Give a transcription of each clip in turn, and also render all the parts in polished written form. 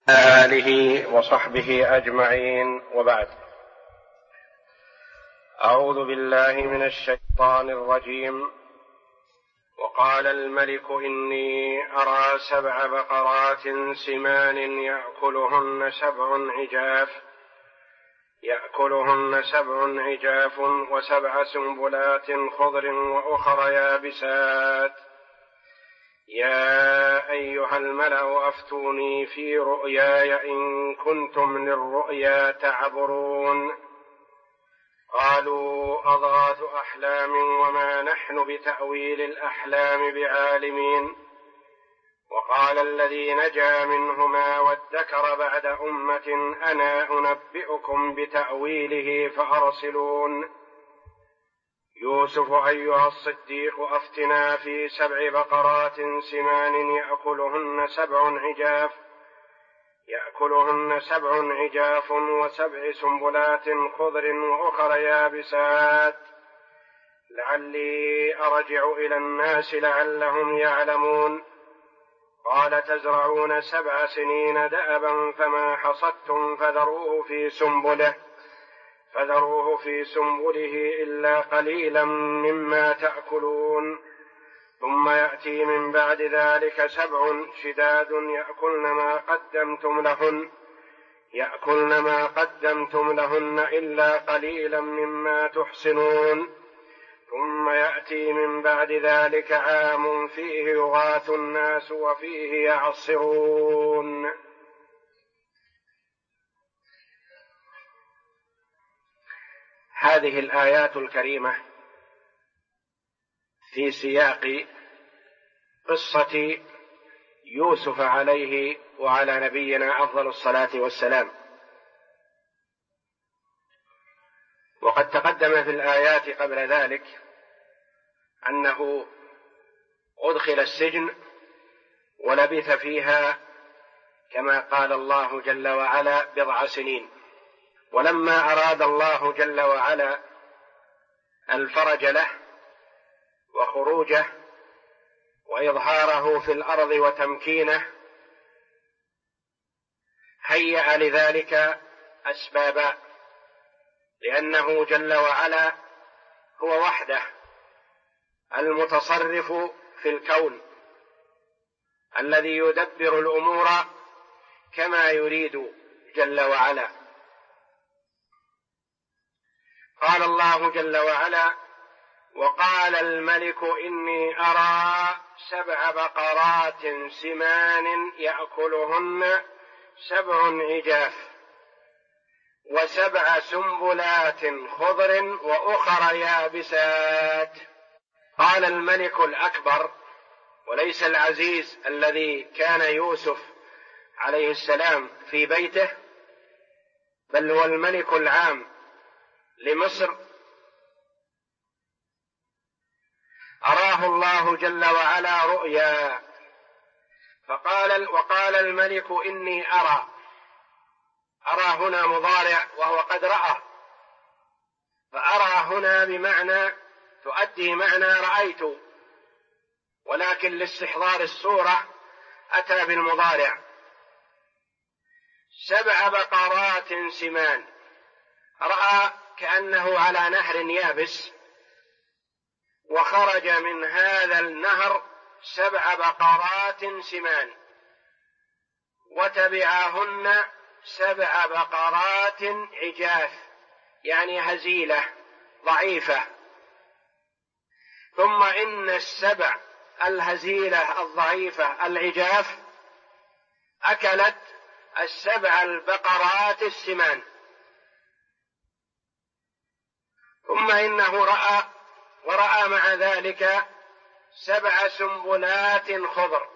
آله وصحبه أجمعين، وبعد. أعوذ بالله من الشيطان الرجيم. وقال الملك إني أرى 7 بقرات سمان يأكلهن سبع عجاف و7 سنبلات خضر وأخر يابسات. يا أيها الملأ أفتوني في رؤياي إن كنتم للرؤيا تعبرون. قالوا أضغاث أحلام وما نحن بتأويل الأحلام بعالمين. وقال الذي نجا منهما وادكر بعد أمة أنا أنبئكم بتأويله فأرسلون. يوسف أيها الصديق أفتنا في 7 بقرات سمان يأكلهن سبع عجاف و7 سنبلات خضر وأخر يابسات لعلي أرجع إلى الناس لعلهم يعلمون. قال تزرعون 7 سنين دأبا فما حصدتم فذروه في سنبله إلا قليلا مما تأكلون. ثم يأتي من بعد ذلك 7 شداد يأكلن ما قدمتم لهن إلا قليلا مما تحصنون. ثم يأتي من بعد ذلك عام فيه يغاث الناس وفيه يعصرون. هذه الآيات الكريمة في سياق قصة يوسف عليه وعلى نبينا أفضل الصلاة والسلام. وقد تقدم في الآيات قبل ذلك أنه أدخل السجن ولبث فيها كما قال الله جل وعلا 10 سنين. ولما أراد الله جل وعلا الفرج له وخروجه وإظهاره في الأرض وتمكينه هيأ لذلك أسبابا، لأنه جل وعلا هو وحده المتصرف في الكون الذي يدبر الأمور كما يريد جل وعلا. قال الله جل وعلا: وقال الملك إني أرى 7 بقرات سمان يأكلهن 7 عجاف و7 سنبلات خضر وأخر يابسات. قال الملك الأكبر، وليس العزيز الذي كان يوسف عليه السلام في بيته، بل هو الملك العام لمصر. أراه الله جل وعلا رؤيا وقال الملك إني أرى هنا مضارع وهو قد رأى، فأرى هنا بمعنى تؤدي معنى رأيت، ولكن لاستحضار الصورة أتى بالمضارع. 7 بقرات سمان، رأى كأنه على نهر يابس، وخرج من هذا النهر 7 بقرات سمان، وتبعهن 7 بقرات عجاف، يعني هزيلة ضعيفة. ثم إن 7 الهزيلة الضعيفة العجاف أكلت 7 البقرات السمان. ثم إنه رأى مع ذلك 7 سنبلات خضر،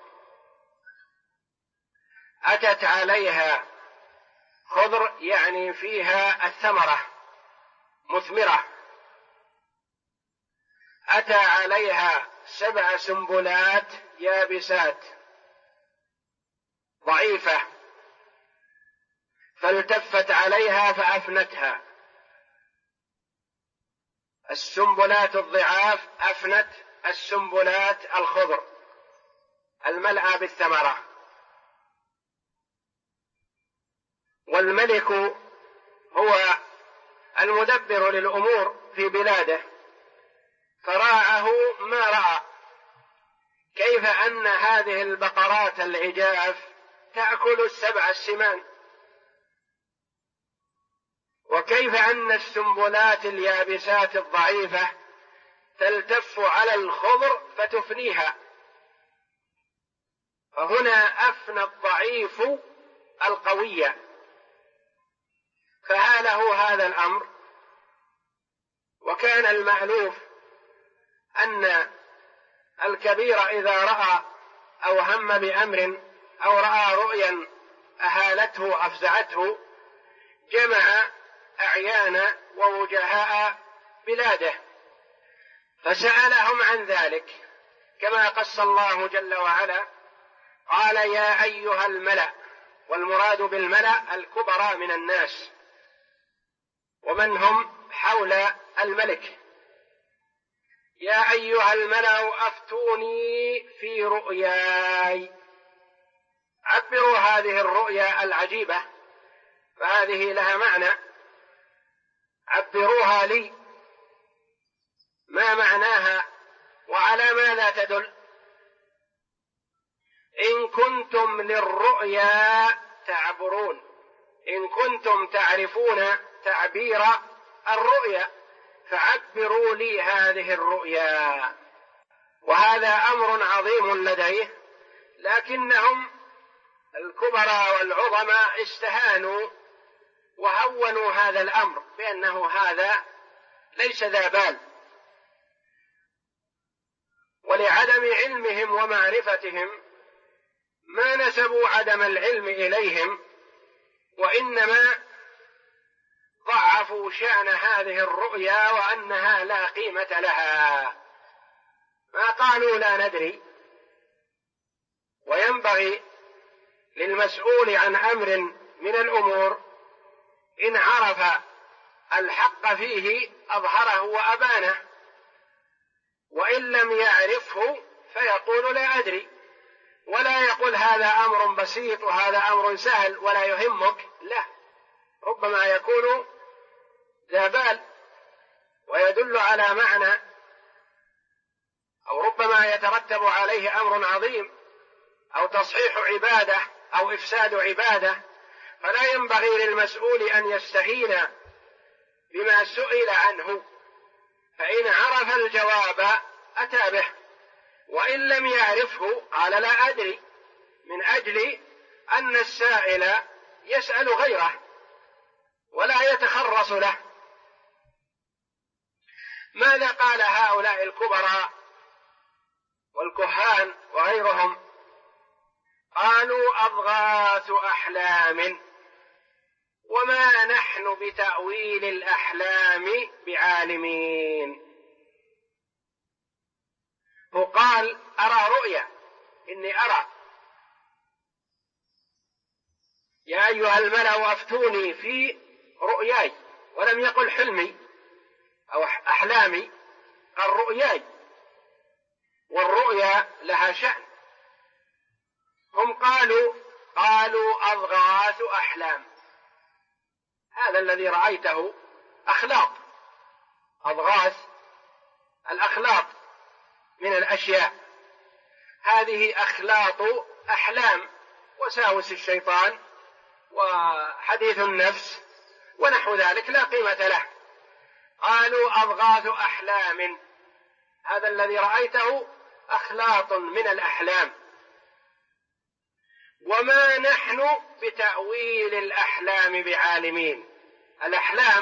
أتت عليها خضر يعني فيها الثمرة مثمرة، أتى عليها 7 سنبلات يابسات ضعيفة، فالتفت عليها فأفنتها. السنبلات الضعاف أفنت السنبلات الخضر الملأى بالثمرة. والملك هو المدبر للأمور في بلاده، فراعه ما رأى، كيف أن هذه البقرات العجاف تأكل السبع السمان، وكيف أن السنبلات اليابسات الضعيفة تلتف على الخضر فتفنيها، فهنا أفنى الضعيف القوي. فهاله هذا الأمر. وكان المألوف أن الكبير إذا رأى أو هم بأمر أو رأى رؤيا أهالته أفزعته جمع أعيان ووجهاء بلاده فسألهم عن ذلك، كما قص الله جل وعلا قال يا أيها الملأ، والمراد بالملأ الكبراء من الناس ومن هم حول الملك، يا أيها الملأ أفتوني في رؤياي. عبروا هذه الرؤيا العجيبة، فهذه لها معنى، عبروها لي، ما معناها وعلى ماذا تدل؟ إن كنتم للرؤيا تعبرون، إن كنتم تعرفون تعبير الرؤيا فعبروا لي هذه الرؤيا. وهذا أمر عظيم لديه، لكنهم الكبراء والعظماء استهانوا وهونوا هذا الأمر بأنه هذا ليس ذا بال، ولعدم علمهم ومعرفتهم ما نسبوا عدم العلم إليهم، وإنما ضعفوا شأن هذه الرؤيا وأنها لا قيمة لها، ما قالوا لا ندري. وينبغي للمسؤول عن أمر من الأمور إن عرف الحق فيه أظهره وأبانه، وإن لم يعرفه فيقول لا أدري، ولا يقول هذا أمر بسيط وهذا أمر سهل ولا يهمك، لا، ربما يكون ذا بال ويدل على معنى، أو ربما يترتب عليه أمر عظيم أو تصحيح عبادة أو إفساد عبادة، فلا ينبغي للمسؤول أن يستهين بما سئل عنه، فإن عرف الجواب أتى به، وإن لم يعرفه قال لا أدري، من أجل أن السائل يسأل غيره ولا يتخرص له. ماذا قال هؤلاء الكبراء والكهان وغيرهم؟ قالوا أضغاث أحلام وما نحن بتأويل الأحلام بعالمين. وقال أرى رؤيا، إني أرى، يا أيها الملأ أفتوني في رؤياي، ولم يقل حلمي أو أحلامي، قال رؤياي، والرؤيا لها شأن. هم قالوا أضغاث أحلام، هذا الذي رأيته أخلاط، أضغاث الأخلاط من الأشياء، هذه أخلاط أحلام، وساوس الشيطان وحديث النفس ونحو ذلك لا قيمة له. قالوا أضغاث أحلام، هذا الذي رأيته أخلاط من الأحلام، وما نحن بتأويل الأحلام بعالمين. الأحلام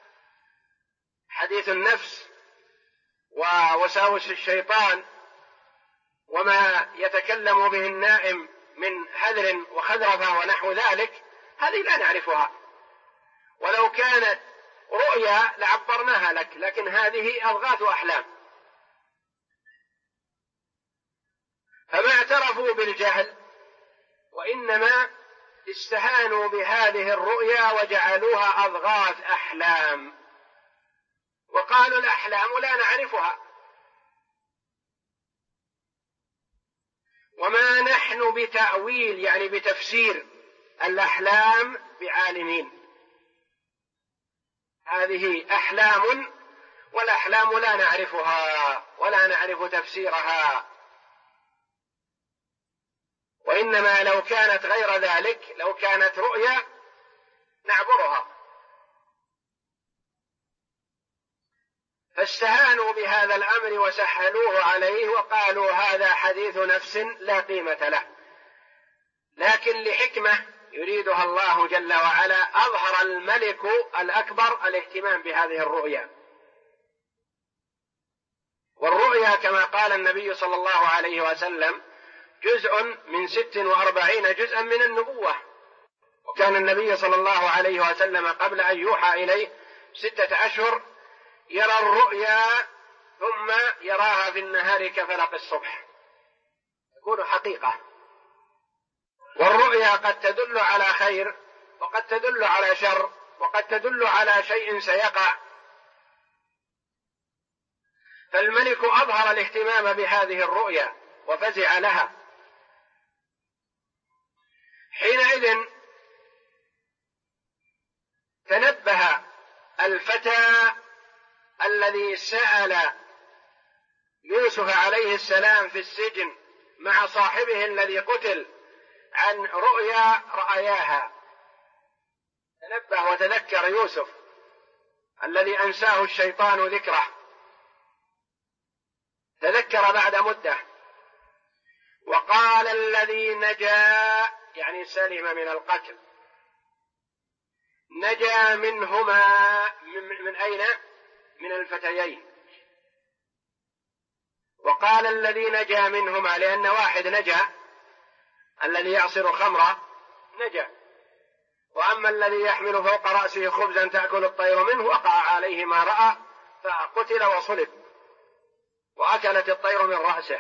حديث النفس ووساوس الشيطان وما يتكلم به النائم من هذر وخذرفة ونحو ذلك، هذه لا نعرفها، ولو كانت رؤيا لعبرناها لك، لكن هذه أضغاث أحلام. فما اعترفوا بالجهل، وإنما استهانوا بهذه الرؤيا وجعلوها أضغاث أحلام، وقالوا الأحلام لا نعرفها. وما نحن بتأويل يعني بتفسير الأحلام بعالمين. هذه أحلام، والأحلام لا نعرفها ولا نعرف تفسيرها، وإنما لو كانت غير ذلك، لو كانت رؤيا نعبرها. فاستهانوا بهذا الأمر وسهلوه عليه وقالوا هذا حديث نفس لا قيمة له. لكن لحكمة يريدها الله جل وعلا أظهر الملك الأكبر الاهتمام بهذه الرؤيا. والرؤيا كما قال النبي صلى الله عليه وسلم جزء من 46 جزءا من النبوة. وكان النبي صلى الله عليه وسلم قبل أن يوحى إليه 6 أشهر يرى الرؤيا ثم يراها في النهار كفلق الصبح، تكون حقيقة. والرؤيا قد تدل على خير وقد تدل على شر وقد تدل على شيء سيقع. فالملك أظهر الاهتمام بهذه الرؤيا وفزع لها. حينئذ تنبه الفتى الذي سأل يوسف عليه السلام في السجن مع صاحبه الذي قتل عن رؤيا رأياها، تنبه وتذكر يوسف الذي أنساه الشيطان ذكره، تذكر بعد مدة. وقال الذي نجا، يعني سلم من القتل، نجا منهما من أين؟ من الفتيين. وقال الذي نجا منهما لأن واحد نجا، الذي يعصر خمرا نجا، وأما الذي يحمل فوق رأسه خبزا تأكل الطير منه وقع عليه ما رأى فقتل وصلب وأكلت الطير من رأسه.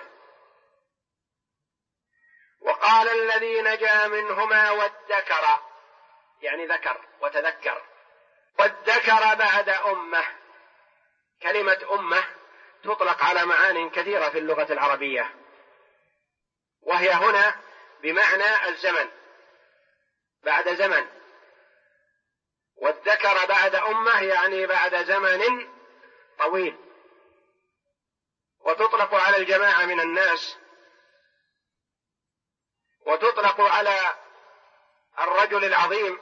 وقال الذي نجا منهما وادكر، يعني ذكر وتذكر، وادكر بعد أمة. كلمة أمة تطلق على معان كثيرة في اللغة العربية، وهي هنا بمعنى الزمن، بعد زمن. وادكر بعد أمة يعني بعد زمن طويل. وتطلق على الجماعة من الناس، وتطلق على الرجل العظيم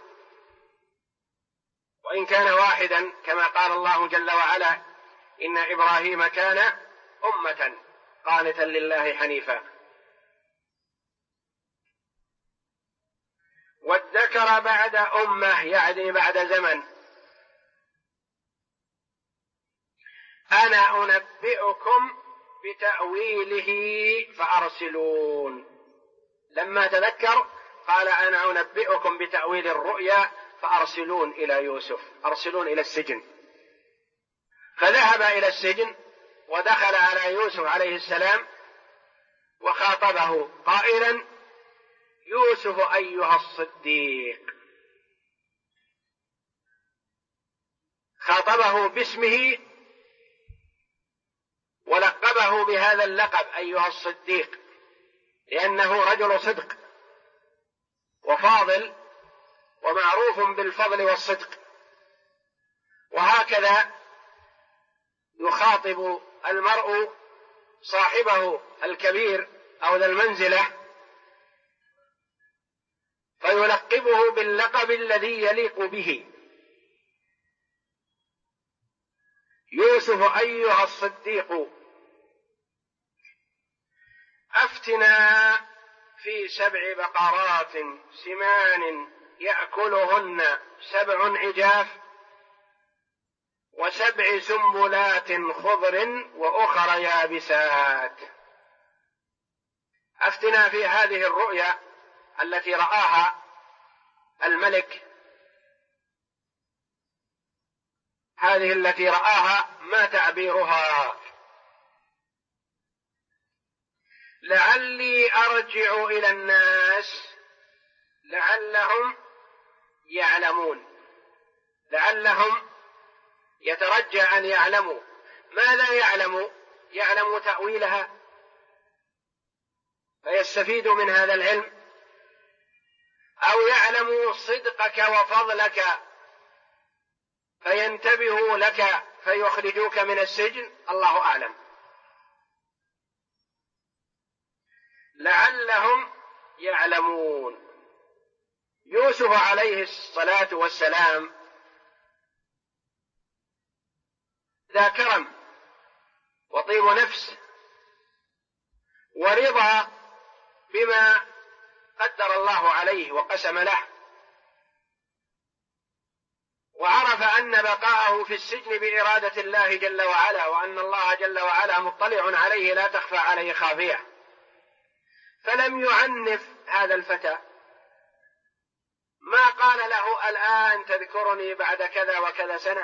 وإن كان واحدا، كما قال الله جل وعلا إن إبراهيم كان أمة قانتا لله حنيفا. وادكر بعد أمة يعني بعد زمن. أنا أنبئكم بتأويله فأرسلون. لما تذكر قال أنا أنبئكم بتأويل الرؤيا فأرسلون إلى يوسف، أرسلون إلى السجن. فذهب إلى السجن ودخل على يوسف عليه السلام وخاطبه قائلا يوسف أيها الصديق. خاطبه باسمه ولقبه بهذا اللقب أيها الصديق، لأنه رجل صدق وفاضل ومعروف بالفضل والصدق. وهكذا يخاطب المرء صاحبه الكبير أو ذا المنزلة فيلقبه باللقب الذي يليق به. يوسف أيها الصديق أفتنا في 7 بقرات سمان يأكلهن 7 عجاف و7 سنبلات خضر وأخر يابسات. أفتنا في هذه الرؤيا التي رآها الملك، هذه التي رآها ما تعبيرها؟ لعلي أرجع إلى الناس لعلهم يعلمون. لعلهم يترجى أن يعلموا. ماذا يعلموا؟ يعلموا تأويلها فيستفيدوا من هذا العلم، أو يعلموا صدقك وفضلك فينتبهوا لك فيخرجوك من السجن، الله أعلم. لعلهم يعلمون. يوسف عليه الصلاة والسلام ذا كرم وطيب نفس ورضا بما قدر الله عليه وقسم له، وعرف أن بقاءه في السجن بإرادة الله جل وعلا، وأن الله جل وعلا مطلع عليه لا تخفى عليه خافية، فلم يعنف هذا الفتى. ما قال له الآن تذكرني بعد كذا وكذا سنة،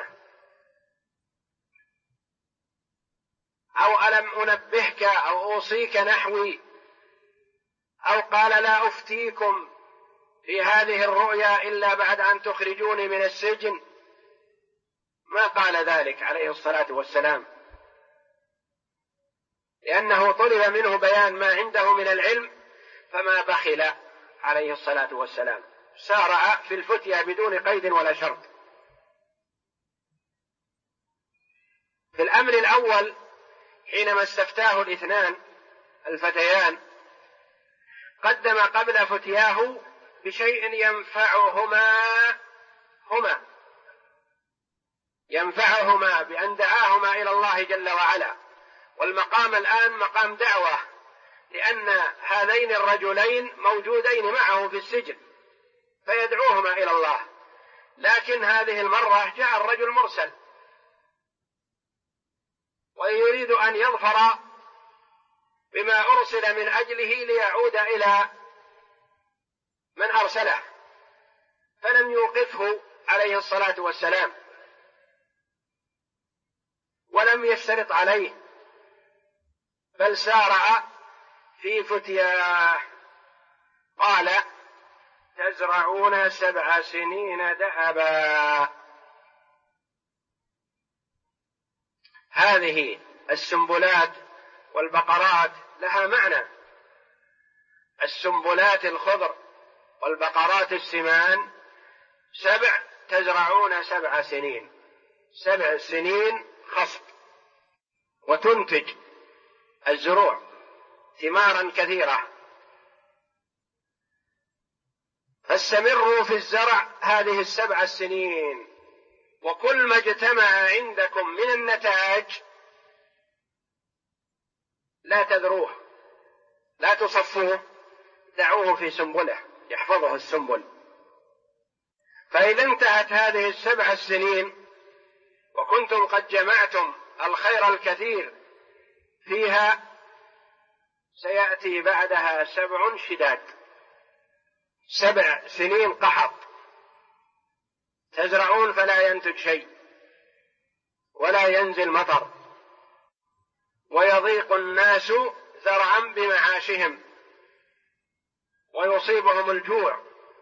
أو ألم أنبهك أو أوصيك نحوي، أو قال لا أفتيكم في هذه الرؤيا إلا بعد أن تخرجوني من السجن. ما قال ذلك عليه الصلاة والسلام، لأنه طلب منه بيان ما عنده من العلم، فما بخل عليه الصلاة والسلام، سارع في الفتية بدون قيد ولا شرط. في الأمر الأول حينما استفتاه الاثنان الفتيان قدم قبل فتياه بشيء ينفعهما بأن دعاهما إلى الله جل وعلا، والمقام الآن مقام دعوة، لأن هذين الرجلين موجودين معه في السجن فيدعوهما إلى الله. لكن هذه المرة جاء الرجل مرسل ويريد أن يظفر بما أرسل من أجله ليعود إلى من أرسله، فلم يوقفه عليه الصلاة والسلام ولم يشترط عليه، بل سارع في فتياه. قال تزرعون 7 سنين دأبا. هذه السنبلات والبقرات لها معنى، السنبلات الخضر والبقرات السمان 7، تزرعون 7 سنين، 7 سنين خصب، وتنتج الزروع ثمارا كثيرة. فاستمروا في الزرع هذه 7 سنين، وكل ما اجتمع عندكم من النتاج لا تذروه، لا تصفوه، دعوه في سنبله يحفظه السنبل. فإذا انتهت هذه 7 سنين وكنتم قد جمعتم الخير الكثير فيها، سيأتي بعدها 7 شداد، 7 سنين قحط، تزرعون فلا ينتج شيء ولا ينزل مطر، ويضيق الناس ذرعا بمعاشهم ويصيبهم الجوع.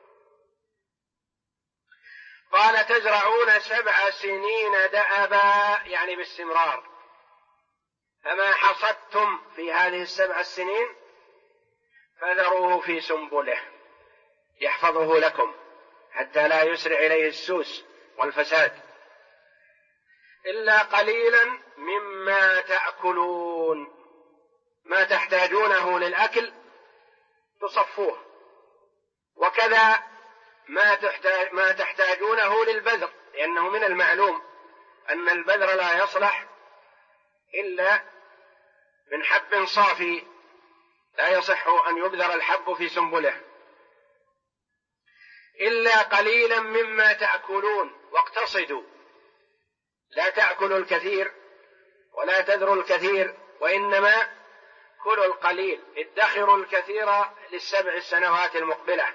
قال تزرعون 7 سنين دأبا، يعني باستمرار. فما حصدتم في هذه 7 سنين فذروه في سنبله يحفظه لكم حتى لا يسرع إليه السوس والفساد، إلا قليلا مما تأكلون، ما تحتاجونه للأكل تصفوه، وكذا ما تحتاجونه للبذر، لأنه من المعلوم أن البذر لا يصلح إلا من حب صافي، لا يصح أن يبذر الحب في سنبله. إلا قليلا مما تأكلون، واقتصدوا، لا تأكلوا الكثير ولا تذروا الكثير، وإنما كلوا القليل، ادخروا الكثير ل7 سنوات المقبلة.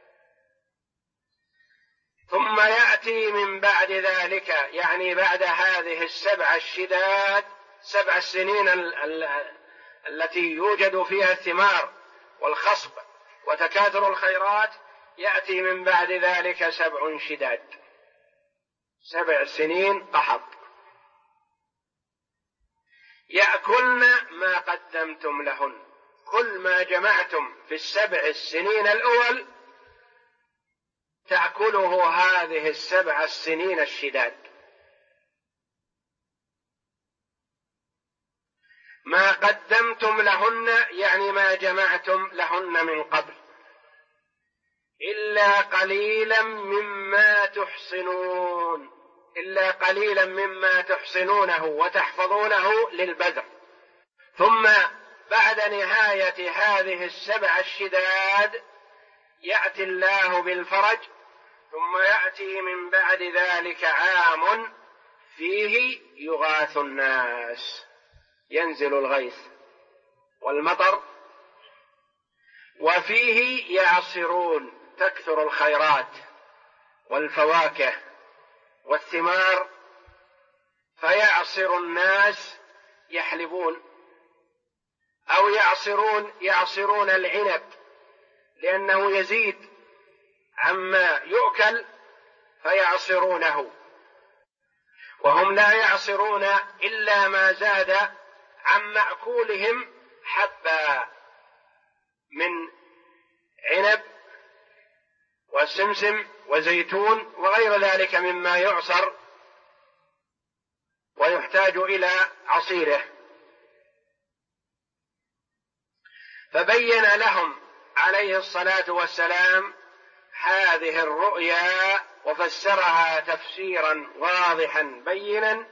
ثم يأتي من بعد ذلك، يعني بعد هذه 7 الشداد، 7 سنين التي يوجد فيها الثمار والخصب وتكاثر الخيرات، يأتي من بعد ذلك 7 شداد، 7 سنين قحط، يأكلن ما قدمتم لهن. كل ما جمعتم في 7 السنين الأول تأكله هذه السبع السنين الشداد، ما قدمتم لهن يعني ما جمعتم لهن من قبل، إلا قليلا مما تحصنون، إلا قليلا مما تحصنونه وتحفظونه للبذر. ثم بعد نهاية هذه السبع الشداد يأتي الله بالفرج، ثم يأتي من بعد ذلك عام فيه يغاث الناس، ينزل الغيث والمطر، وفيه يعصرون، تكثر الخيرات والفواكه والثمار، فيعصر الناس، يحلبون أو يعصرون العنب لأنه يزيد عما يؤكل فيعصرونه، وهم لا يعصرون إلا ما زاد عن مأكولهم حبا من عنب وسمسم وزيتون وغير ذلك مما يعصر ويحتاج إلى عصيره. فبين لهم عليه الصلاة والسلام هذه الرؤيا وفسرها تفسيرا واضحا بينا،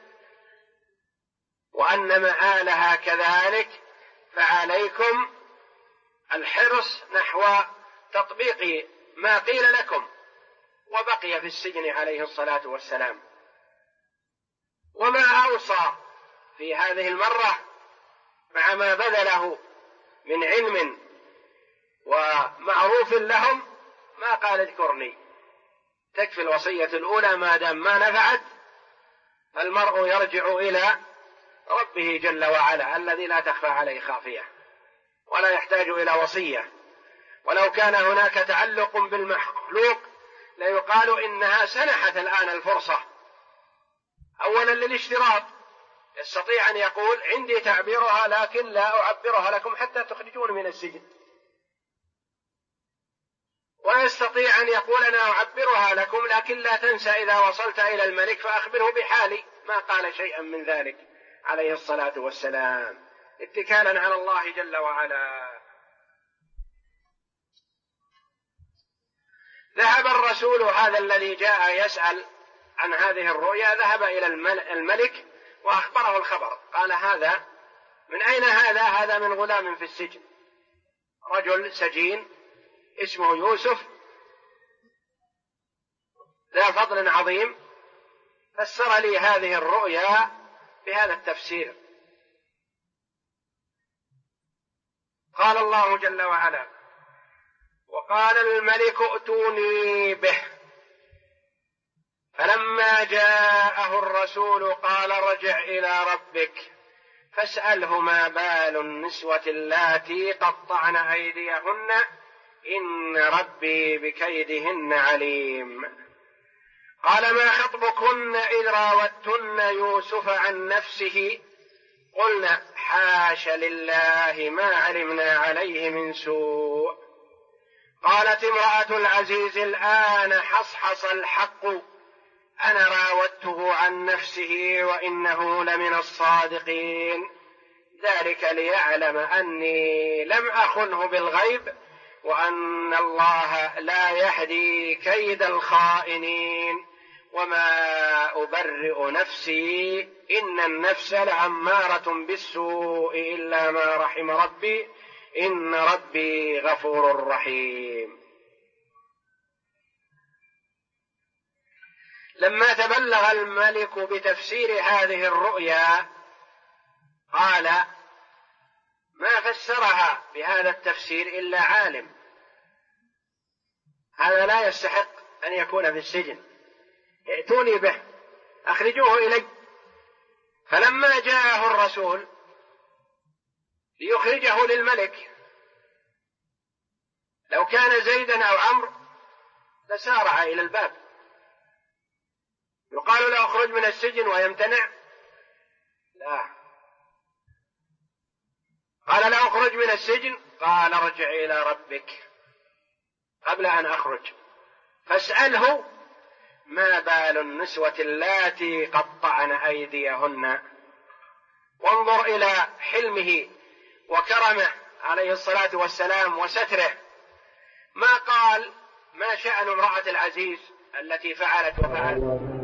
وأن مآلها كذلك، فعليكم الحرص نحو تطبيق ما قيل لكم. وبقي في السجن عليه الصلاة والسلام، وما أوصى في هذه المرة مع ما بذله من علم ومعروف لهم ما قال اذكرني، تكفي الوصية الأولى ما دام ما نفعت، المرء يرجع إلى ربه جل وعلا الذي لا تخفى عليه خافية ولا يحتاج إلى وصية. ولو كان هناك تعلق بالمخلوق ليقال إنها سنحت الآن الفرصة، أولا للاشتراط، يستطيع أن يقول عندي تعبيرها لكن لا أعبرها لكم حتى تخرجون من السجن، ويستطيع أن يقول أنا أعبرها لكم لكن لا تنسى إذا وصلت إلى الملك فأخبره بحالي، ما قال شيئا من ذلك عليه الصلاة والسلام اتكالا على الله جل وعلا. ذهب الرسول هذا الذي جاء يسأل عن هذه الرؤيا، ذهب إلى الملك وأخبره الخبر، قال هذا من أين هذا؟ هذا من غلام في السجن، رجل سجين اسمه يوسف ذا فضل عظيم، فسر لي هذه الرؤيا بهذا التفسير. قال الله جل وعلا: وقال الملك ائتوني به، فلما جاءه الرسول قال ارجع إلى ربك فاسأله ما بال النسوة اللاتي قطعن أيديهن إن ربي بكيدهن عليم. قال ما خطبكن إذ راوتن يوسف عن نفسه قلنا حاش لله ما علمنا عليه من سوء. قالت امرأة العزيز الآن حصحص الحق أنا راودته عن نفسه وإنه لمن الصادقين، ذلك ليعلم أني لم أخنه بالغيب وأن الله لا يهدي كيد الخائنين وما أبرئ نفسي إن النفس لأمارة بالسوء إلا ما رحم ربي إن ربي غفور رحيم. لما تبلغ الملك بتفسير هذه الرؤيا قال ما فسرها بهذا التفسير إلا عالم، هذا لا يستحق أن يكون في السجن، ائتوني به أخرجوه إلي. فلما جاءه الرسول ليخرجه للملك، لو كان زيدا أو عمرو لسارع إلى الباب، يقال له اخرج من السجن ويمتنع؟ لا، قال لا اخرج من السجن، قال ارجع إلى ربك قبل أن أخرج فاسأله ما بال النسوة اللاتي قطعن أيديهن. وانظر إلى حلمه وكرمه عليه الصلاة والسلام وستره، ما قال ما شأن امرأة العزيز التي فعلت وفعلت،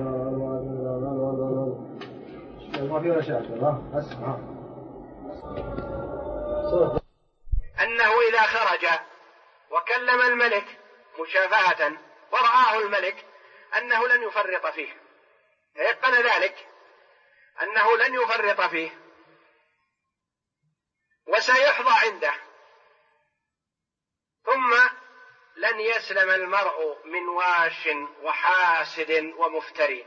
أنه إذا خرج وكلم الملك مشافهة ورآه الملك أنه لن يفرط فيه، تيقن ذلك أنه لن يفرط فيه وسيحظى عنده، ثم لن يسلم المرء من واش وحاسد ومفتري.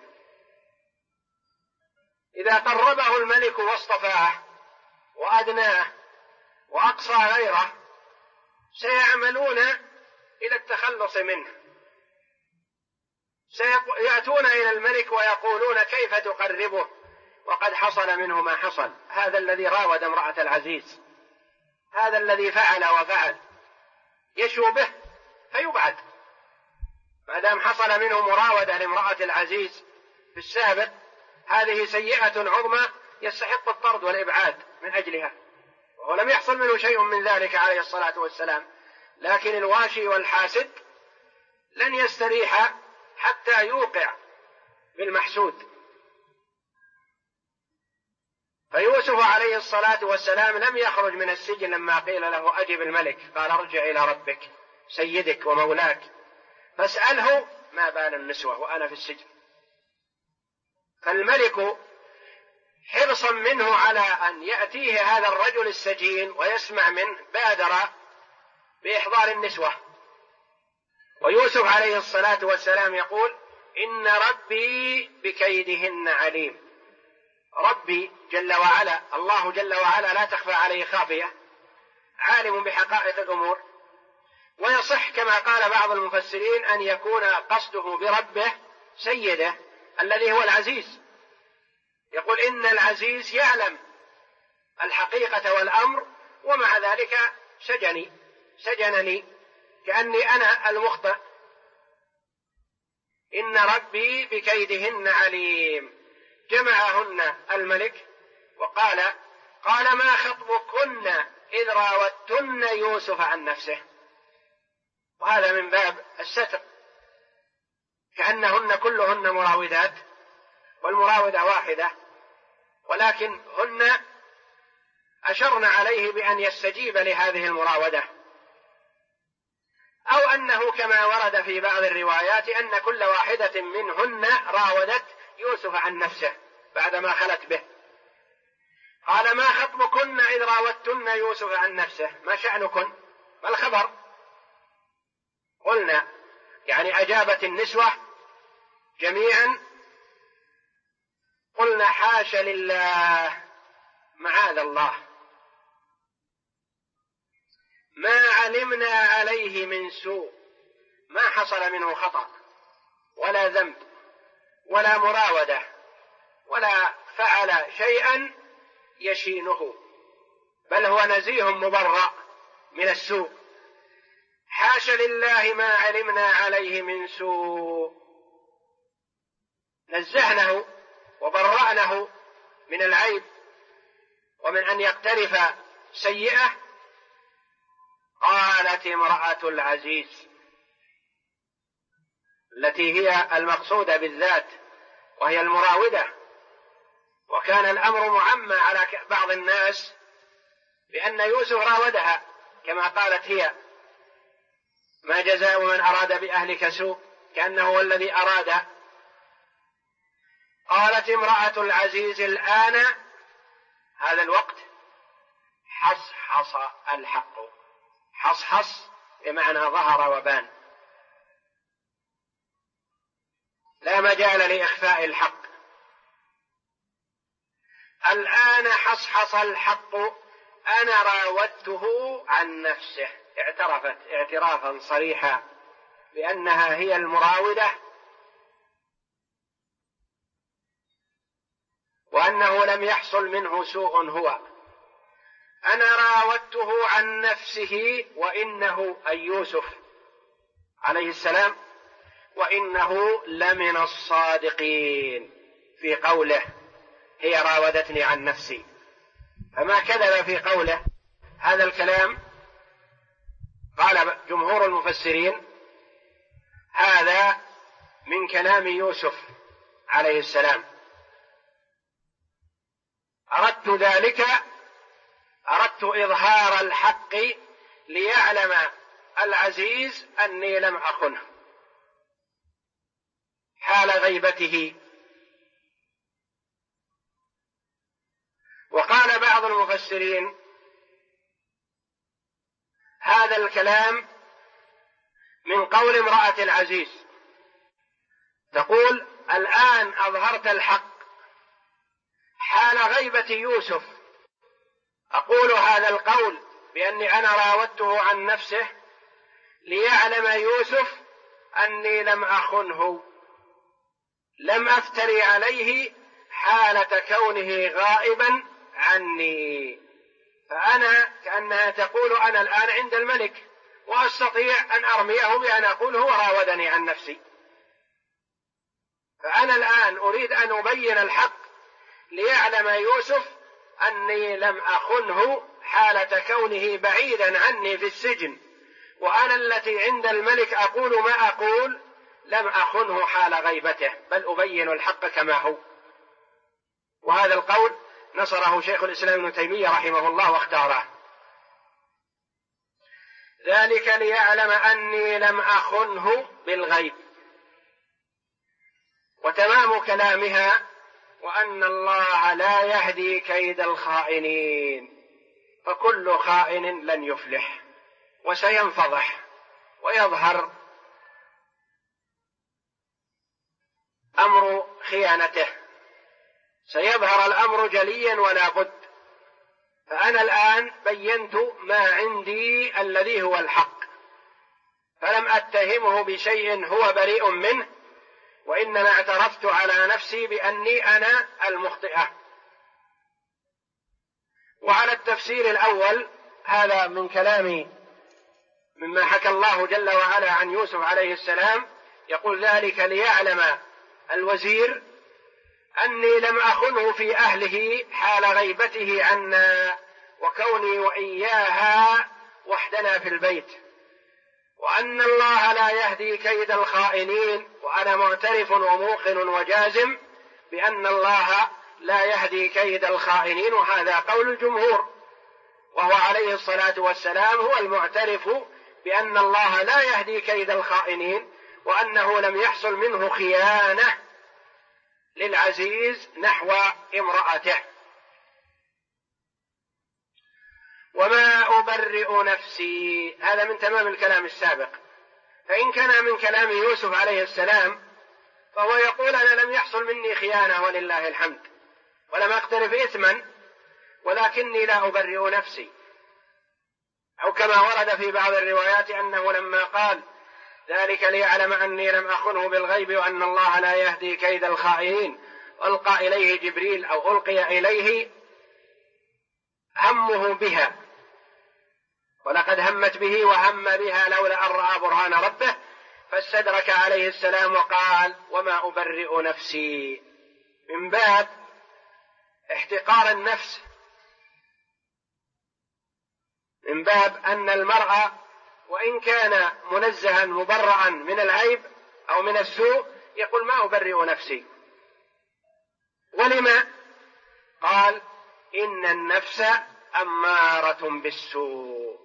إذا قربه الملك واصطفاه وأدناه وأقصى غيره سيعملون إلى التخلص منه، سيأتون إلى الملك ويقولون كيف تقربه وقد حصل منه ما حصل، هذا الذي راود امرأة العزيز، هذا الذي فعل وفعل، يشو به فيبعد، ما دام حصل منه مراودة لامرأة العزيز في السابق، هذه سيئة عظمى يستحق الطرد والإبعاد من أجلها، ولم يحصل منه شيء من ذلك عليه الصلاة والسلام. لكن الواشي والحاسد لن يستريح حتى يوقع بالمحسود. فيوسف عليه الصلاة والسلام لم يخرج من السجن لما قيل له أجب الملك، قال ارجع إلى ربك سيدك ومولاك فاسأله ما بال النسوة وأنا في السجن. فالملك حرصا منه على أن يأتيه هذا الرجل السجين ويسمع منه بادر بإحضار النسوة. ويوسف عليه الصلاة والسلام يقول إن ربي بكيدهن عليم. ربي جل وعلا، الله جل وعلا لا تخفى عليه خافية، عالم بحقائق الأمور. ويصح كما قال بعض المفسرين أن يكون قصده بربه سيده الذي هو العزيز، يقول إن العزيز يعلم الحقيقة والأمر ومع ذلك سجنني كأني أنا المخطئ. إن ربي بكيدهن عليم. جمعهن الملك وقال ما خطبكن إذ راوتن يوسف عن نفسه، وهذا من باب الستر، كأنهن كلهن مراودات والمراودة واحدة، ولكن هن أشرن عليه بأن يستجيب لهذه المراودة، أو أنه كما ورد في بعض الروايات أن كل واحدة منهن راودت يوسف عن نفسه بعدما خلت به. قال ما خطبكن إذ راوتن يوسف عن نفسه، ما شأنكن، ما الخبر؟ قلنا يعني أجابت النسوة جميعا، قلنا حاش لله معاذ الله، ما علمنا عليه من سوء، ما حصل منه خطأ ولا ذنب ولا مراودة ولا فعل شيئا يشينه، بل هو نزيه مبرأ من السوء. حاش لله ما علمنا عليه من سوء، نزهنه وبرأنه من العيب ومن أن يقترف سيئة. قالت امرأة العزيز التي هي المقصودة بالذات وهي المراودة، وكان الأمر معمى على بعض الناس بأن يوسف راودها كما قالت هي ما جزاء من أراد بأهلك سوء، كأنه هو الذي أراد. قالت امرأة العزيز الآن هذا الوقت حصحص الحق، حصحص بمعنى ظهر وبان، لا مجال لإخفاء الحق. الآن حصحص الحق أنا راودته عن نفسه، اعترفت اعترافا صريحا بأنها هي المراودة وأنه لم يحصل منه سوء هو. أنا راودته عن نفسه وإنه أي يوسف عليه السلام وإنه لمن الصادقين في قوله هي راودتني عن نفسي، فما كذب في قوله. هذا الكلام قال جمهور المفسرين هذا من كلام يوسف عليه السلام. أردت إظهار الحق ليعلم العزيز أني لم أخنه حال غيبته. وقال بعض المفسرين هذا الكلام من قول امرأة العزيز، تقول الآن أظهرت الحق حال غيبة يوسف، أقول هذا القول بأني أنا راودته عن نفسه ليعلم يوسف أني لم أخنه، لم أفتري عليه حالة كونه غائبا عني. فأنا كأنها تقول أنا الآن عند الملك وأستطيع أن أرميه بأن أقول هو راودني عن نفسي، فأنا الآن أريد أن أبين الحق ليعلم يوسف أني لم أخنه حالة كونه بعيدا عني في السجن، وأنا التي عند الملك أقول ما أقول لم أخنه حال غيبته، بل أبين الحق كما هو. وهذا القول نصره شيخ الإسلام ابن تيمية رحمه الله واختاره، ذلك ليعلم أني لم أخنه بالغيب. وتمام كلامها وأن الله لا يهدي كيد الخائنين، فكل خائن لن يفلح وسينفضح ويظهر أمر خيانته، سيظهر الأمر جليا ولا بد. فأنا الآن بينت ما عندي الذي هو الحق، فلم أتهمه بشيء هو بريء منه، وإنما اعترفت على نفسي بأني أنا المخطئة. وعلى التفسير الأول هذا من كلامي مما حكى الله جل وعلا عن يوسف عليه السلام، يقول ذلك ليعلم الوزير أني لم أخنه في أهله حال غيبته عنا وكوني وإياها وحدنا في البيت، وأن الله لا يهدي كيد الخائنين، وأنا معترف وموقن وجازم بأن الله لا يهدي كيد الخائنين. وهذا قول الجمهور، وهو عليه الصلاة والسلام هو المعترف بأن الله لا يهدي كيد الخائنين، وأنه لم يحصل منه خيانة للعزيز نحو امرأته. وما أبرئ نفسي، هذا من تمام الكلام السابق. فإن كان من كلام يوسف عليه السلام فهو يقول أنا لم يحصل مني خيانة ولله الحمد، ولم أقترف إثما، ولكني لا أبرئ نفسي. أو كما ورد في بعض الروايات أنه لما قال ذلك ليعلم أني لم أخنه بالغيب وأن الله لا يهدي كيد الخائنين، ألقى إليه جبريل أو ألقي إليه همه بها، ولقد همت به وهم بها لولا أن رأى برهان ربه، فاستدرك عليه السلام وقال وما أبرئ نفسي، من باب احتقار النفس، من باب أن المرء وإن كان منزها مبرعا من العيب أو من السوء يقول ما أبرئ نفسي. ولما؟ قال إن النفس أمارة بالسوء،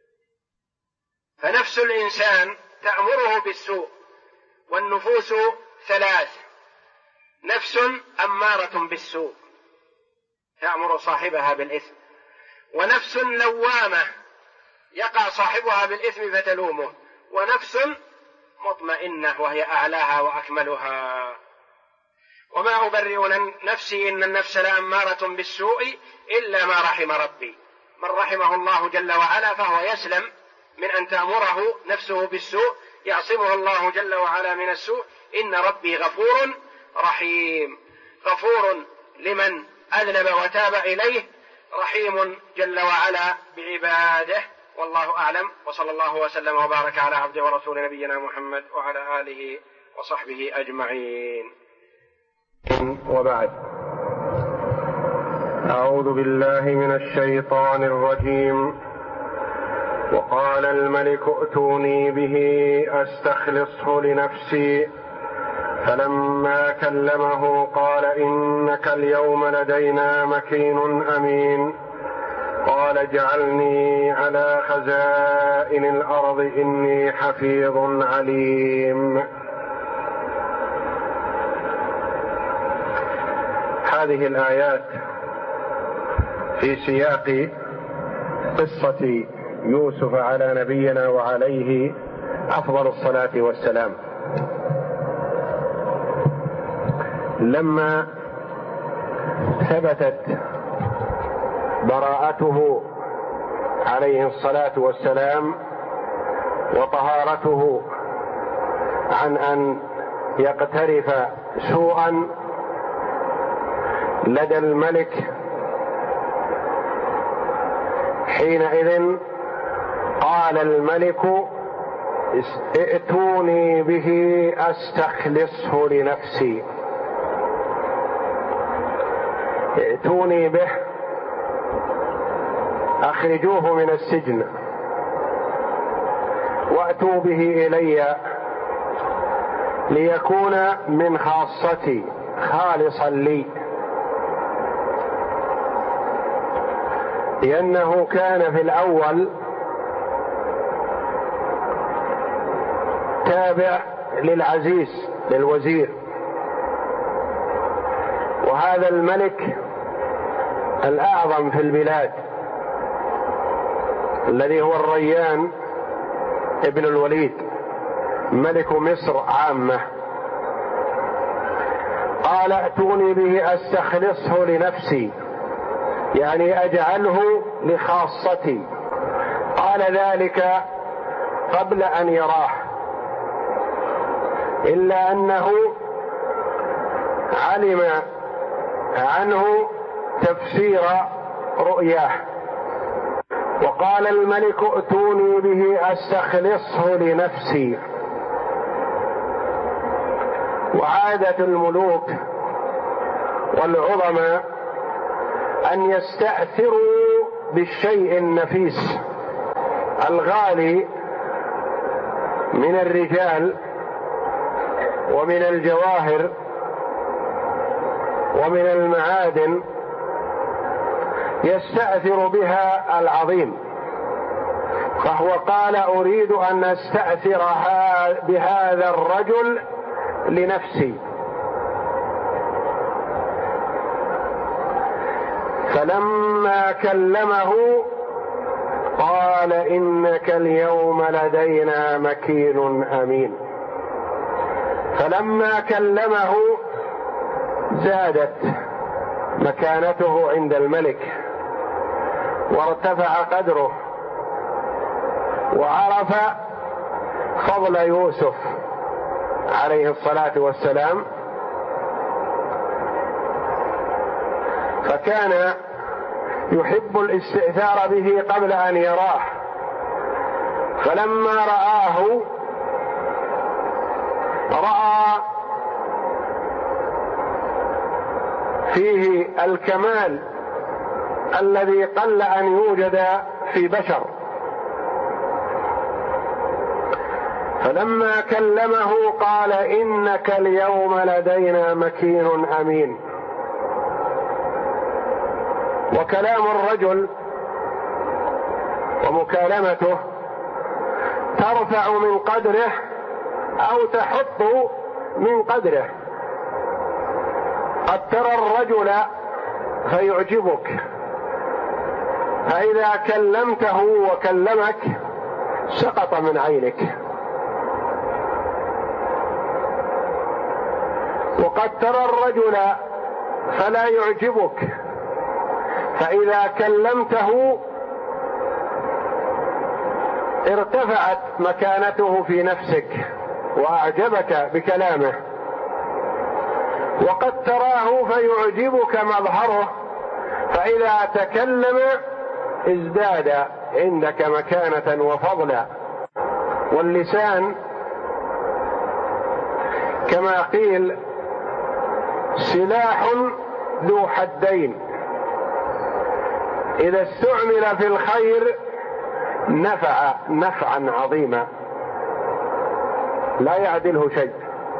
فنفس الإنسان تأمره بالسوء، والنفوس ثلاث: نفس أمارة بالسوء تأمر صاحبها بالإثم، ونفس لوامة يقع صاحبها بالإثم فتلومه، ونفس مطمئنة وهي أعلاها وأكملها. وما أبرئ نفسي إن النفس لأمارة بالسوء إلا ما رحم ربي، من رحمه الله جل وعلا فهو يسلم من أن تأمره نفسه بالسوء، يعصمه الله جل وعلا من السوء. إن ربي غفور رحيم، غفور لمن أذنب وتاب إليه، رحيم جل وعلا بعباده. والله أعلم، وصلى الله وسلم وبارك على عبده ورسول نبينا محمد وعلى آله وصحبه أجمعين. وبعد، أعوذ بالله من الشيطان الرجيم. وقال الملك ائتوني به أستخلصه لنفسي، فلما كلمه قال إنك اليوم لدينا مكين أمين. قال اجعلني على خزائن الأرض إني حفيظ عليم. هذه الآيات في سياق قصة يوسف على نبينا وعليه أفضل الصلاة والسلام. لما ثبتت براءته عليه الصلاة والسلام وطهارته عن أن يقترف سوءا لدى الملك، حينئذ قال الملك ائتوني به أستخلصه لنفسي. ائتوني به، أخرجوه من السجن وأتوا به إلي ليكون من خاصتي خالصا لي، لأنه كان في الأول تابع للعزيز للوزير، وهذا الملك الأعظم في البلاد الذي هو الريان ابن الوليد ملك مصر عامة. قال ائتوني به أستخلصه لنفسي، يعني أجعله لخاصتي. قال ذلك قبل أن يراه، إلا أنه علم عنه تفسير رؤياه. وقال الملك ائتوني به أستخلصه لنفسي. وعادة الملوك والعظماء أن يستأثروا بالشيء النفيس الغالي من الرجال ومن الجواهر ومن المعادن، يستأثر بها العظيم. فهو قال أريد أن أستأثر بهذا الرجل لنفسي. فلما كلمه قال إنك اليوم لدينا مكين أمين. فلما كلمه زادت مكانته عند الملك وارتفع قدره، وعرف فضل يوسف عليه الصلاة والسلام، فكان يحب الاستئثار به قبل أن يراه. فلما رآه رأى فيه الكمال الذي قل أن يوجد في بشر. فلما كلمه قال إنك اليوم لدينا مكين أمين. وكلام الرجل ومكالمته ترفع من قدره أو تحط من قدره. قد ترى الرجل فيعجبك، فإذا كلمته وكلمك سقط من عينك. وقد ترى الرجل فلا يعجبك، فإذا كلمته ارتفعت مكانته في نفسك وأعجبك بكلامه. وقد تراه فيعجبك مظهره، فإذا تكلم ازداد عندك مكانة وفضلا. واللسان كما قيل سلاح ذو حدين، إذا استعمل في الخير نفع نفعا عظيما لا يعدله شيء،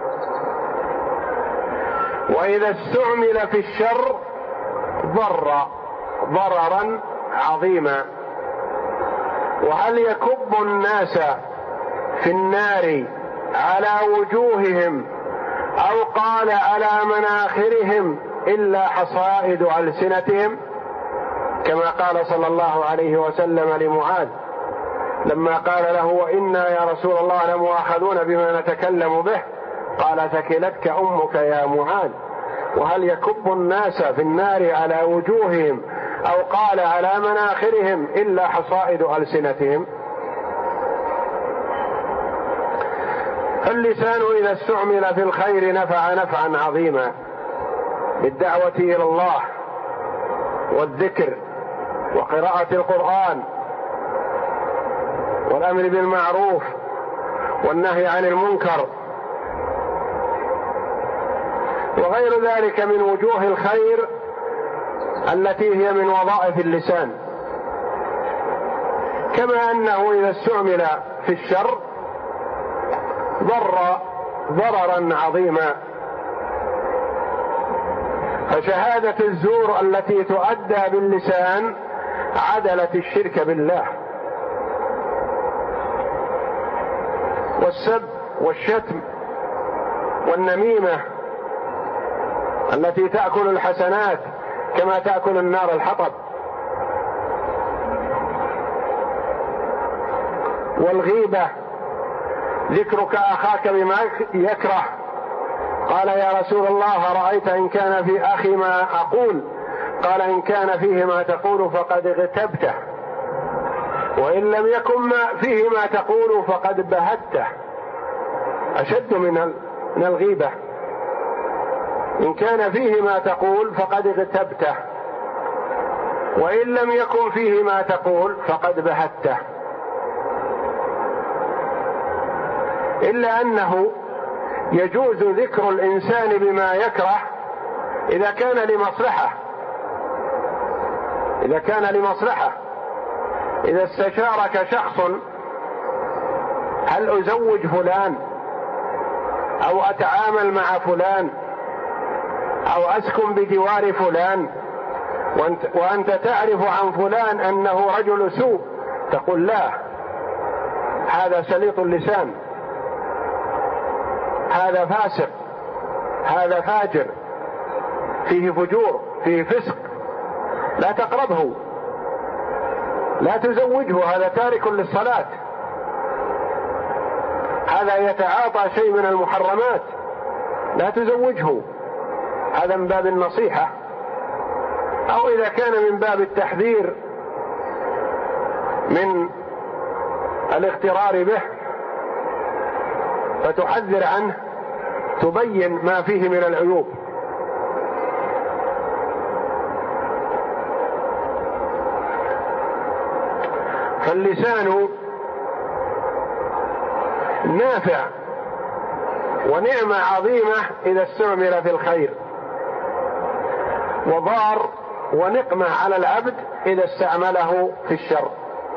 وإذا استعمل في الشر ضر ضررا عظيما. وهل يكب الناس في النار على وجوههم أو قال على مناخرهم إلا حصائد ألسنتهم، كما قال صلى الله عليه وسلم لمعاذ لما قال له وإنا يا رسول الله لمؤاخذون بما نتكلم به، قال ثكلتك أمك يا معاذ. وهل يكب الناس في النار على وجوههم أو قال على مناخرهم إلا حصائد ألسنتهم. اللسان إذا استعمل في الخير نفع نفعا عظيما بالدعوة إلى الله والذكر وقراءة القرآن والأمر بالمعروف والنهي عن المنكر وغير ذلك من وجوه الخير التي هي من وظائف اللسان. كما أنه إذا استعمل في الشر ضر ضررا عظيما، فشهادة الزور التي تؤدى باللسان عدلت الشرك بالله، والسب والشتم والنميمة التي تأكل الحسنات كما تأكل النار الحطب، والغيبة ذكرك أخاك بما يكره. قال يا رسول الله رأيت إن كان في أخي ما أقول؟ قال إن كان فيه ما تقول فقد اغتبته، وإن لم يكن فيه ما تقول فقد بهته، أشد من الغيبة. إن كان فيه ما تقول فقد اغتبته، وإن لم يكن فيه ما تقول فقد بهته. إلا أنه يجوز ذكر الإنسان بما يكره إذا كان لمصلحة، إذا استشارك شخص هل أزوج فلان أو أتعامل مع فلان أو أسكن بجوار فلان، وأنت تعرف عن فلان أنه رجل سوء، تقول لا، هذا سليط اللسان، هذا فاسق، هذا فاجر، فيه فجور، فيه فسق، لا تقربه، لا تزوجه، هذا تارك للصلاة، هذا يتعاطى شيء من المحرمات، لا تزوجه. هذا من باب النصيحة، أو إذا كان من باب التحذير من الاغترار به فتحذر عنه، تبين ما فيه من العيوب. فاللسان نافع ونعمة عظيمة إذا استعمل في الخير، وضار ونقمة على العبد إذا استعمله في الشر.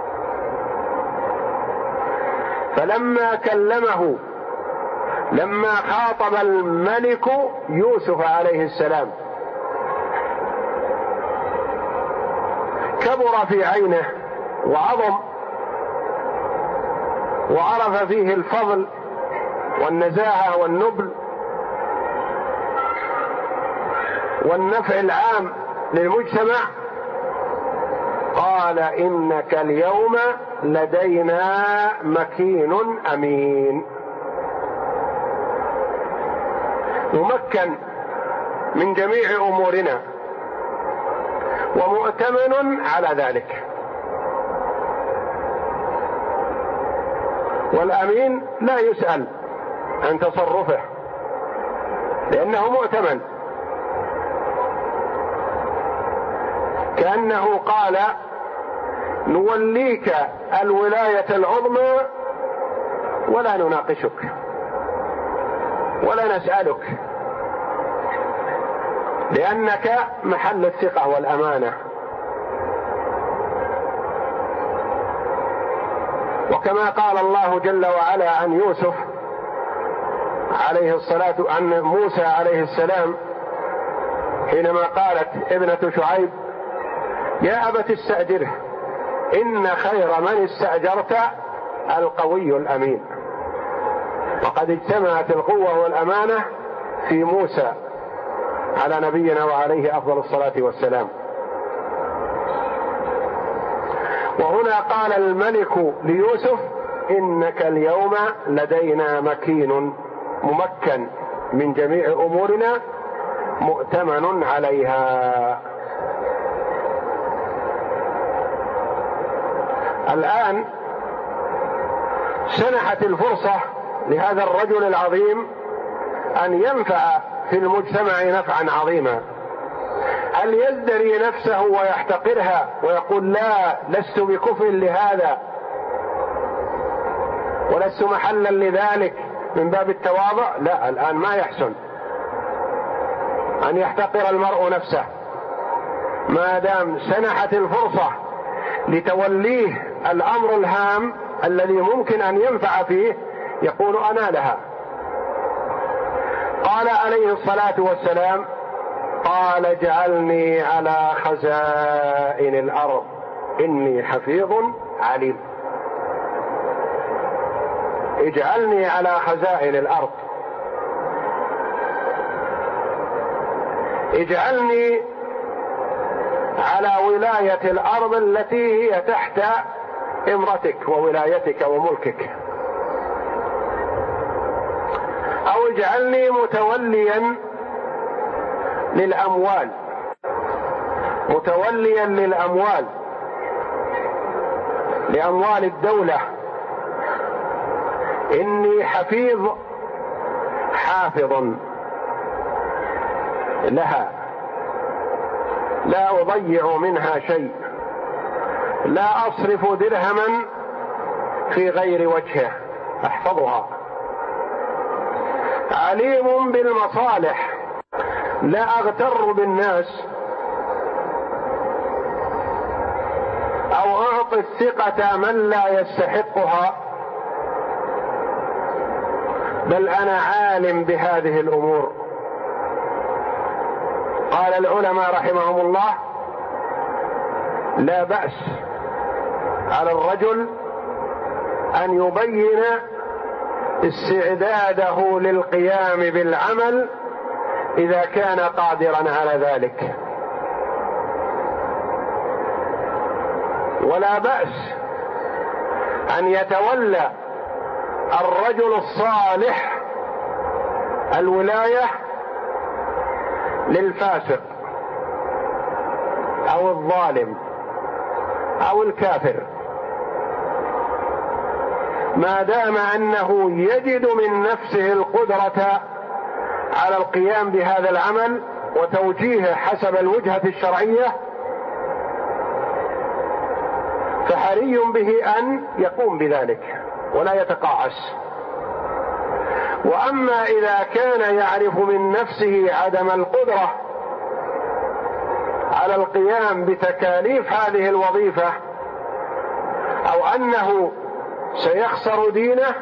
فلما كلمه، لما خاطب الملك يوسف عليه السلام، كبر في عينه وعظم، وعرف فيه الفضل والنزاهة والنبل والنفع العام للمجتمع. قال إنك اليوم لدينا مكين أمين، ممكن من جميع أمورنا ومؤتمن على ذلك. والأمين لا يسأل عن تصرفه لأنه مؤتمن، كأنه قال نوليك الولاية العظمى ولا نناقشك، ولا نسألك، لأنك محل الثقة والأمانة. وكما قال الله جل وعلا عن يوسف عليه الصلاة، عن موسى عليه السلام حينما قالت ابنة شعيب: يا أبت استأجره إن خير من استأجرت القوي الأمين. وقد اجتمعت القوة والأمانة في موسى على نبينا وعليه أفضل الصلاة والسلام. وهنا قال الملك ليوسف: إنك اليوم لدينا مكين ممكن من جميع أمورنا مؤتمن عليها. الآن سنحت الفرصة لهذا الرجل العظيم أن ينفع في المجتمع نفعا عظيما. هل يزدري نفسه ويحتقرها ويقول: لا، لست بكفء لهذا ولست محلا لذلك من باب التواضع؟ لا، الآن ما يحسن أن يحتقر المرء نفسه ما دام سنحت الفرصة لتوليه الأمر الهام الذي ممكن أن ينفع فيه، يقول: أنا لها. قال عليه الصلاة والسلام: قال: اجعلني على خزائن الأرض إني حفيظ عليم. اجعلني على خزائن الأرض، اجعلني على ولاية الأرض التي هي تحت إمرتك وولايتك وملكك، أو اجعلني متوليا للأموال، متوليا للأموال، لأموال الدولة. إني حفيظ حافظ لها، لا أضيع منها شيء، لا أصرف درهما في غير وجهه، أحفظها. عليم بالمصالح، لا أغتر بالناس أو أعطي الثقة من لا يستحقها، بل أنا عالم بهذه الأمور. قال العلماء رحمهم الله: لا بأس على الرجل أن يبين استعداده للقيام بالعمل إذا كان قادرا على ذلك، ولا بأس أن يتولى الرجل الصالح الولاية للفاسق أو الظالم أو الكافر، ما دام أنه يجد من نفسه القدرة على القيام بهذا العمل وتوجيهه حسب الوجهة الشرعية، فحري به أن يقوم بذلك ولا يتقاعس. وأما إذا كان يعرف من نفسه عدم القدرة على القيام بتكاليف هذه الوظيفة، أو أنه سيخسر دينه،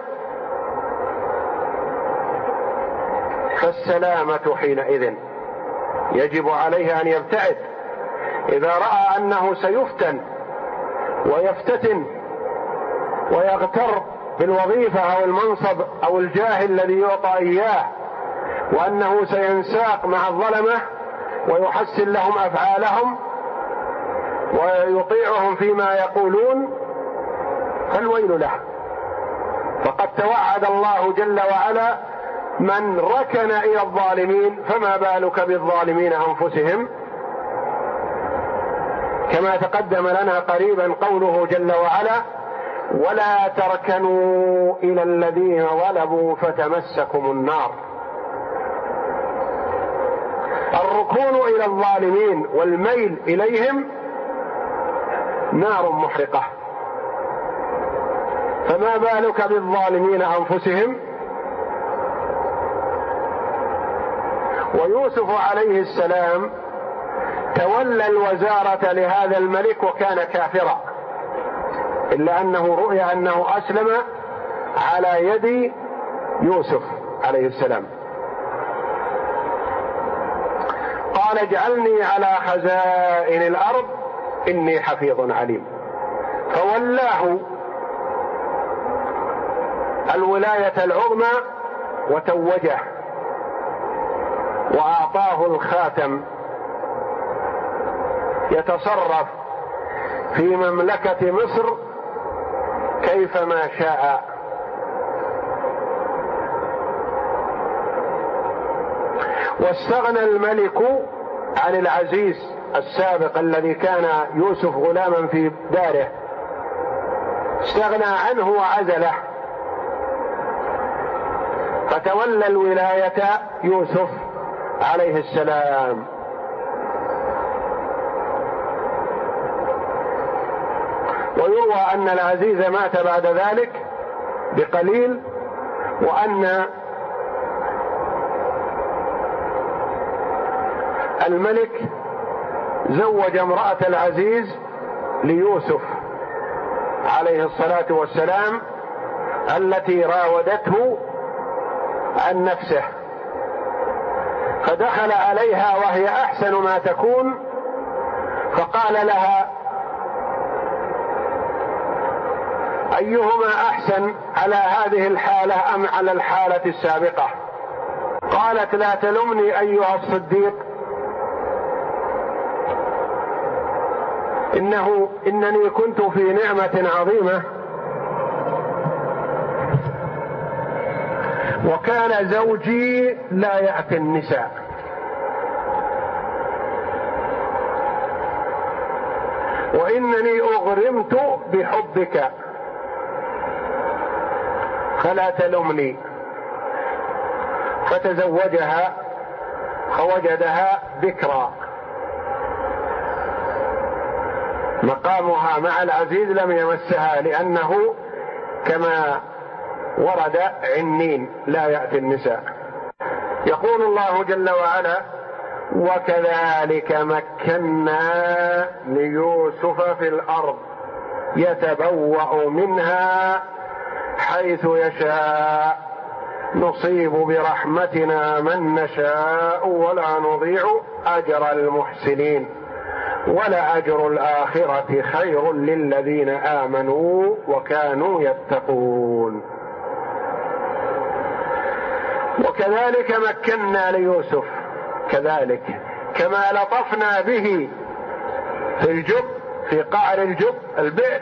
فالسلامة حينئذ يجب عليه أن يبتعد. إذا رأى أنه سيفتن ويفتتن ويغتر بالوظيفة أو المنصب أو الجاه الذي يعطى إياه، وأنه سينساق مع الظلمة ويحسن لهم أفعالهم ويطيعهم فيما يقولون، فالويل له. فقد توعد الله جل وعلا من ركن إلى الظالمين، فما بالك بالظالمين أنفسهم، كما تقدم لنا قريبا قوله جل وعلا: ولا تركنوا إلى الذين ظلموا فتمسكم النار. الركون إلى الظالمين والميل إليهم نار محرقة، فما بالك بالظالمين أنفسهم. ويوسف عليه السلام تولى الوزارة لهذا الملك وكان كافرا، إلا أنه رؤي أنه أسلم على يد يوسف عليه السلام. قال اجعلني على خزائن الأرض إني حفيظ عليم، فولاه الولاية العظمى وتوجه وأعطاه الخاتم يتصرف في مملكة مصر كيفما شاء. واستغنى الملك عن العزيز السابق الذي كان يوسف غلاما في داره، استغنى عنه وعزله، فتولى الولاية يوسف عليه السلام. ويروى أن العزيز مات بعد ذلك بقليل، وأن الملك زوج امرأة العزيز ليوسف عليه الصلاة والسلام التي راودته عن نفسه، فدخل عليها وهي أحسن ما تكون، فقال لها أيهما أحسن على هذه الحالة أم على الحالة السابقة؟ قالت لا تلمني أيها الصديق، إنني كنت في نعمة عظيمة، وكان زوجي لا يأتي النساء، وإنني أغرمت بحبك فلا تلمني. فتزوجها فوجدها بكرا، مقامها مع العزيز لم يمسها، لأنه كما ورد عنين لا يأتي النساء. يقول الله جل وعلا وكذلك مكنا ليوسف في الأرض يتبوأ منها حيث يشاء نصيب برحمتنا من نشاء ولا نضيع أجر المحسنين ولأجر الآخرة خير للذين آمنوا وكانوا يتقون. وكذلك مكنا ليوسف، كذلك كما لطفنا به في الجب، في قعر الجب البئر،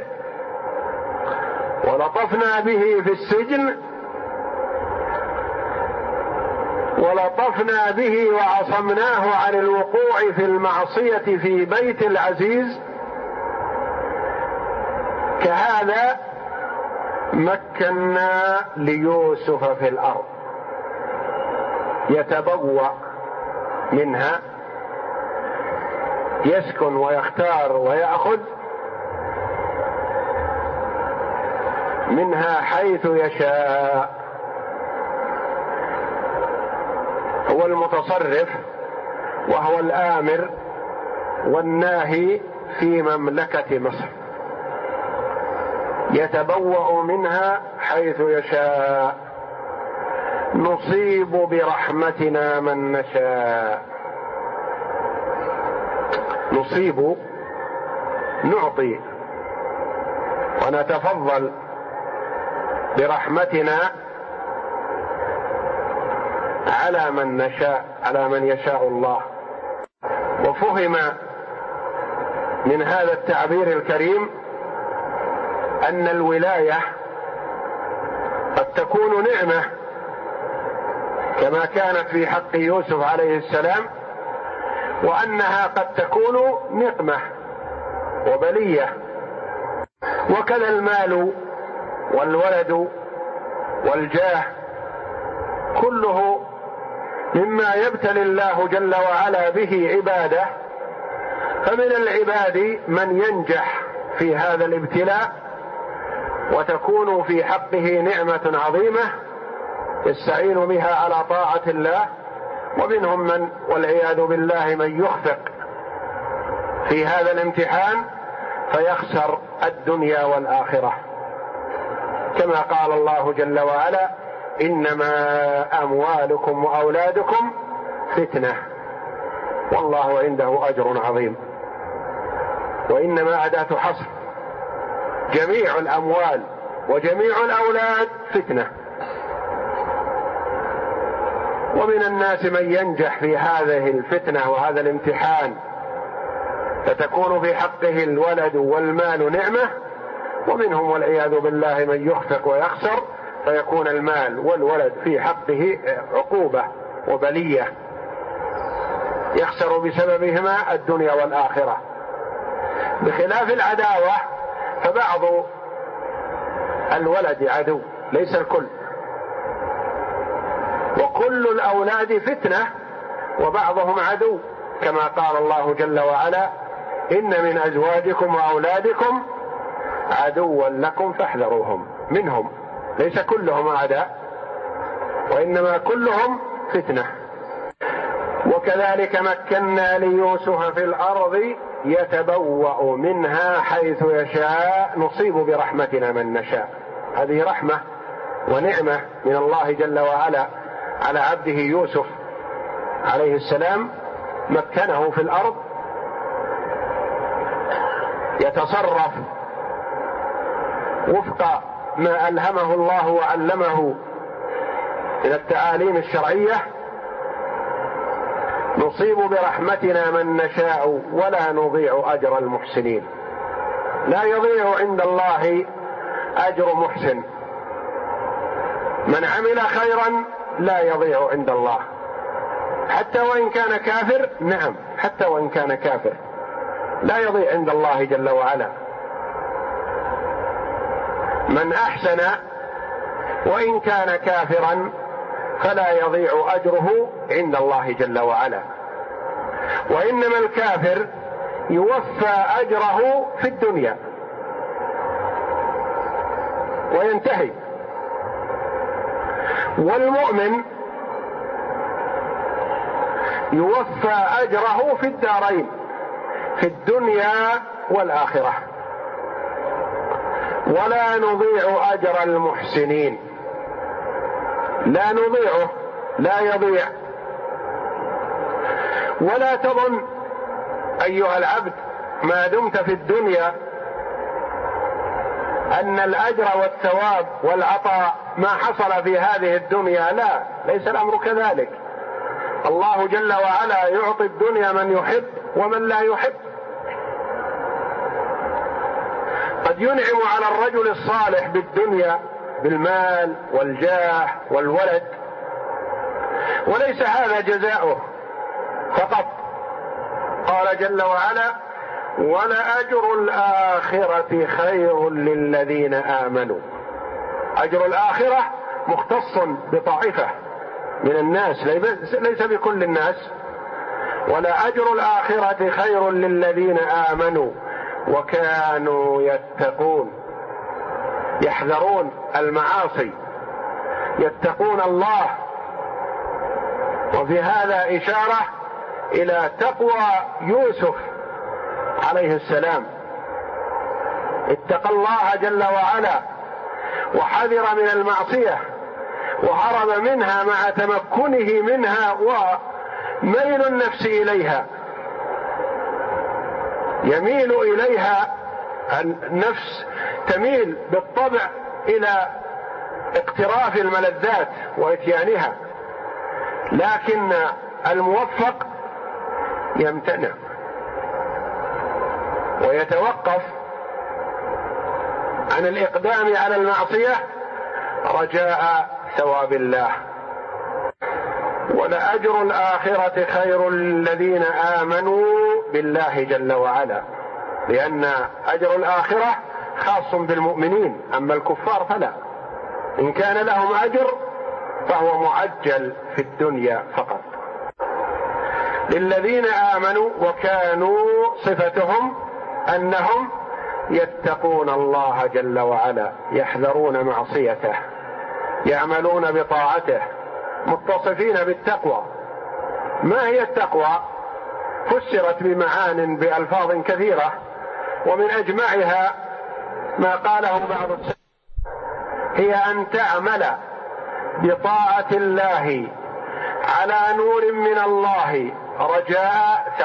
ولطفنا به في السجن، ولطفنا به وعصمناه عن الوقوع في المعصية في بيت العزيز، كهذا مكنا ليوسف في الأرض يتبوأ منها، يسكن ويختار ويأخذ منها حيث يشاء. هو المتصرف وهو الآمر والناهي في مملكة مصر، يتبوأ منها حيث يشاء نصيب برحمتنا من نشاء. نصيب نعطي ونتفضل برحمتنا على من نشاء، على من يشاء الله. وفهم من هذا التعبير الكريم أن الولاية قد تكون نعمة كما كانت في حق يوسف عليه السلام، وأنها قد تكون نقمة وبلية. وكذا المال والولد والجاه كله مما يبتلي الله جل وعلا به عباده، فمن العباد من ينجح في هذا الابتلاء وتكون في حقه نعمة عظيمة يستعين بها على طاعة الله، ومنهم من والعياذ بالله من يخفق في هذا الامتحان فيخسر الدنيا والآخرة، كما قال الله جل وعلا: إنما أموالكم وأولادكم فتنة والله عنده أجر عظيم. وإنما أداة حصر، جميع الأموال وجميع الأولاد فتنة. ومن الناس من ينجح في هذه الفتنة وهذا الامتحان فتكون في حقه الولد والمال نعمة، ومنهم والعياذ بالله من يخفق ويخسر فيكون المال والولد في حقه عقوبة وبلية يخسر بسببهما الدنيا والآخرة. بخلاف العداوة فبعض الولد عدو، ليس الكل، وكل الأولاد فتنة وبعضهم عدو، كما قال الله جل وعلا: إن من أزواجكم وأولادكم عدوا لكم فاحذروهم. منهم، ليس كلهم أعداء، وإنما كلهم فتنة. وكذلك مكنا ليوسف في الأرض يتبوأ منها حيث يشاء نصيب برحمتنا من نشاء. هذه رحمة ونعمة من الله جل وعلا على عبده يوسف عليه السلام، مكنه في الأرض يتصرف وفق ما ألهمه الله وعلمه من التعاليم الشرعية. نصيب برحمتنا من نشاء ولا نضيع أجر المحسنين. لا يضيع عند الله أجر محسن، من عمل خيرا لا يضيع عند الله حتى وإن كان كافر. نعم، حتى وإن كان كافر لا يضيع عند الله جل وعلا. من أحسن وإن كان كافرا فلا يضيع أجره عند الله جل وعلا. وإنما الكافر يوفى أجره في الدنيا وينتهي، والمؤمن يوفى أجره في الدارين، في الدنيا والآخرة. ولا نضيع أجر المحسنين، لا نضيعه، لا يضيع. ولا تظن أيها العبد ما دمت في الدنيا أن الأجر والثواب والعطاء ما حصل في هذه الدنيا، لا، ليس الأمر كذلك. الله جل وعلا يعطي الدنيا من يحب ومن لا يحب. قد ينعم على الرجل الصالح بالدنيا بالمال والجاه والولد، وليس هذا جزاؤه فقط. قال جل وعلا: ولأجر الآخرة خير للذين آمنوا. أجر الآخرة مختص بطائفة من الناس، ليس بكل الناس. ولأجر الآخرة خير للذين آمنوا وكانوا يتقون، يحذرون المعاصي، يتقون الله. وفي هذا إشارة إلى تقوى يوسف عليه السلام، اتقى الله جل وعلا وحذر من المعصية وهرب منها مع تمكنه منها وميل النفس إليها، يميل إليها النفس، تميل بالطبع إلى اقتراف الملذات وإتيانها، لكن الموفق يمتنع ويتوقف عن الإقدام على المعصية رجاء ثواب الله. ولأجر الآخرة خير للذين آمنوا بالله جل وعلا، لأن أجر الآخرة خاص بالمؤمنين، أما الكفار فلا. إن كان لهم أجر فهو معجل في الدنيا فقط. للذين آمنوا وكانوا صفتهم أنهم يتقون الله جل وعلا، يحذرون معصيته، يعملون بطاعته، متصفين بالتقوى. ما هي التقوى؟ فسرت بمعان بألفاظ كثيرة، ومن أجمعها ما قاله بعض السلف: هي أن تعمل بطاعة الله على نور من الله رجاء